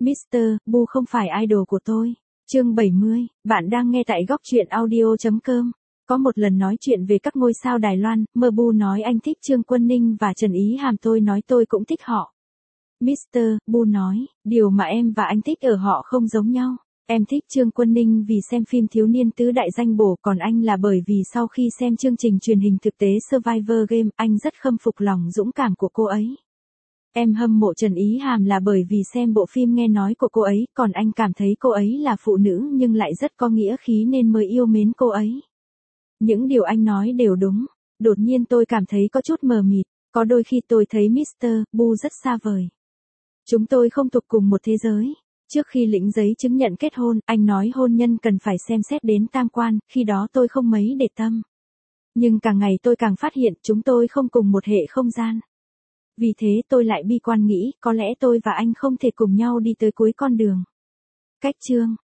Mr. Bu không phải idol của tôi. Chương 70, bạn đang nghe tại góc truyện audio.com. Có một lần nói chuyện về các ngôi sao Đài Loan, Bu nói anh thích Trương Quân Ninh và Trần Ý Hàm, tôi nói tôi cũng thích họ. Mr. Bu nói, điều mà em và anh thích ở họ không giống nhau. Em thích Trương Quân Ninh vì xem phim Thiếu niên tứ đại danh bổ, còn anh là bởi vì sau khi xem chương trình truyền hình thực tế Survivor Game, anh rất khâm phục lòng dũng cảm của cô ấy. Em hâm mộ Trần Ý Hàm là bởi vì xem bộ phim nghe nói của cô ấy, còn anh cảm thấy cô ấy là phụ nữ nhưng lại rất có nghĩa khí nên mới yêu mến cô ấy. Những điều anh nói đều đúng. Đột nhiên tôi cảm thấy có chút mờ mịt, có đôi khi tôi thấy Mr. Bu rất xa vời. Chúng tôi không thuộc cùng một thế giới. Trước khi lĩnh giấy chứng nhận kết hôn, anh nói hôn nhân cần phải xem xét đến tam quan, khi đó tôi không mấy để tâm. Nhưng càng ngày tôi càng phát hiện chúng tôi không cùng một hệ không gian. Vì thế tôi lại bi quan nghĩ, có lẽ tôi và anh không thể cùng nhau đi tới cuối con đường. Cách chương